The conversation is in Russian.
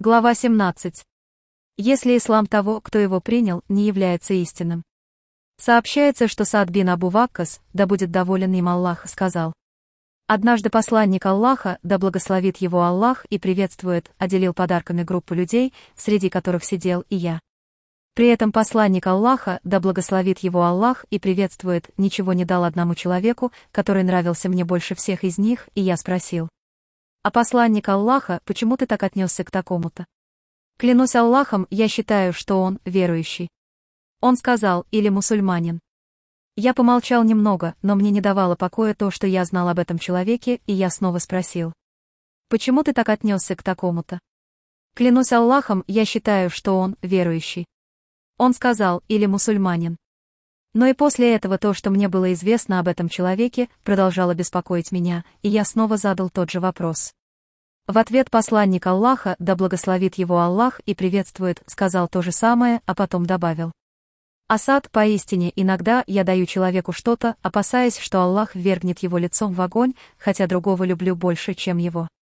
Глава 17. Если ислам того, кто его принял, не является истинным. Сообщается, что Саад бин Абу Ваккас, да будет доволен им Аллах, сказал. Однажды посланник Аллаха, да благословит его Аллах и приветствует, отделил подарками группу людей, среди которых сидел и я. При этом посланник Аллаха, да благословит его Аллах и приветствует, ничего не дал одному человеку, который нравился мне больше всех из них, и я спросил. А посланник Аллаха, почему ты так отнесся к такому-то? Клянусь Аллахом, я считаю, что он верующий. Он сказал, или мусульманин. Я помолчал немного, но мне не давало покоя то, что я знал об этом человеке, и я снова спросил. Почему ты так отнесся к такому-то? Клянусь Аллахом, я считаю, что он верующий. Он сказал, или мусульманин. Но и после этого то, что мне было известно об этом человеке, продолжало беспокоить меня, и я снова задал тот же вопрос. В ответ посланник Аллаха, да благословит его Аллах и приветствует, сказал то же самое, а потом добавил. Асад, поистине, иногда я даю человеку что-то, опасаясь, что Аллах ввергнет его лицом в огонь, хотя другого люблю больше, чем его.